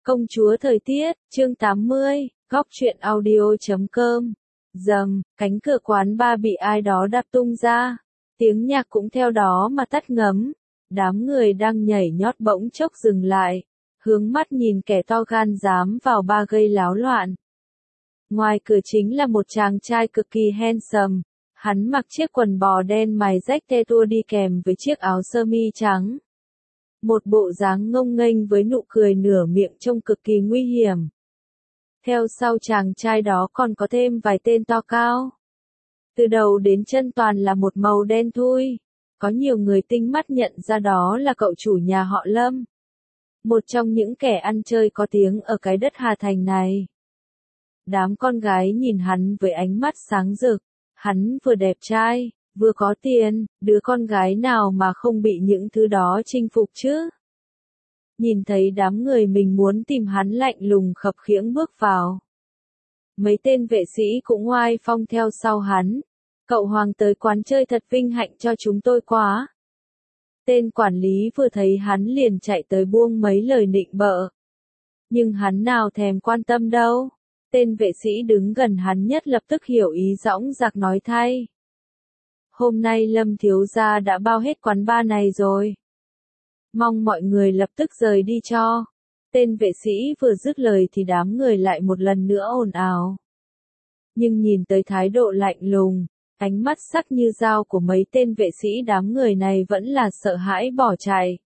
Công chúa thời tiết, chương 80, góc truyện audio.com. Rầm, cánh cửa quán bar bị ai đó đạp tung ra. Tiếng nhạc cũng theo đó mà tắt ngấm. Đám người đang nhảy nhót bỗng chốc dừng lại. Hướng mắt nhìn kẻ to gan dám vào bar gây láo loạn. Ngoài cửa chính là một chàng trai cực kỳ handsome. Hắn mặc chiếc quần bò đen mài rách te tua đi kèm với chiếc áo sơ mi trắng. Một bộ dáng ngông nghênh với nụ cười nửa miệng trông cực kỳ nguy hiểm. Theo sau chàng trai đó còn có thêm vài tên to cao. Từ đầu đến chân toàn là một màu đen thui. Có nhiều người tinh mắt nhận ra đó là cậu chủ nhà họ Lâm. Một trong những kẻ ăn chơi có tiếng ở cái đất Hà Thành này. Đám con gái nhìn hắn với ánh mắt sáng rực. Hắn vừa đẹp trai, vừa có tiền, đứa con gái nào mà không bị những thứ đó chinh phục chứ? Nhìn thấy đám người mình muốn tìm hắn lạnh lùng khập khiễng bước vào. Mấy tên vệ sĩ cũng oai phong theo sau hắn. Cậu Hoàng tới quán chơi thật vinh hạnh cho chúng tôi quá. Tên quản lý vừa thấy hắn liền chạy tới buông mấy lời nịnh bợ. Nhưng hắn nào thèm quan tâm đâu. Tên vệ sĩ đứng gần hắn nhất lập tức hiểu ý dõng dạc nói thay. Hôm nay Lâm thiếu gia đã bao hết quán bar này rồi. Mong mọi người lập tức rời đi cho. Tên vệ sĩ vừa dứt lời thì đám người lại một lần nữa ồn ào. Nhưng nhìn tới thái độ lạnh lùng, ánh mắt sắc như dao của mấy tên vệ sĩ đám người này vẫn là sợ hãi bỏ chạy.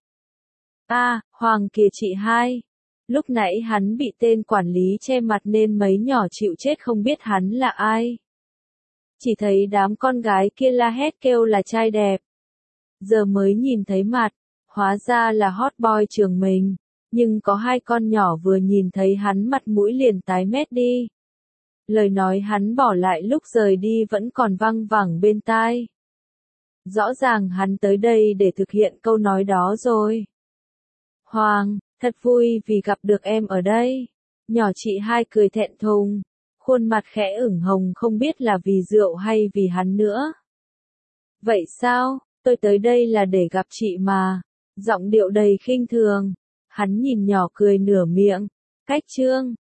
Hoàng kìa chị hai. Lúc nãy hắn bị tên quản lý che mặt nên mấy nhỏ chịu chết không biết hắn là ai. Chỉ thấy đám con gái kia la hét kêu là trai đẹp. Giờ mới nhìn thấy mặt, hóa ra là hot boy trường mình. Nhưng có hai con nhỏ vừa nhìn thấy hắn mặt mũi liền tái mét đi. Lời nói hắn bỏ lại lúc rời đi vẫn còn văng vẳng bên tai. Rõ ràng hắn tới đây để thực hiện câu nói đó rồi. Hoàng, thật vui vì gặp được em ở đây. Nhỏ chị hai cười thẹn thùng. Khuôn mặt khẽ ửng hồng không biết là vì rượu hay vì hắn nữa. Vậy sao, tôi tới đây là để gặp chị mà. Giọng điệu đầy khinh thường. Hắn nhìn nhỏ cười nửa miệng. Cách trương,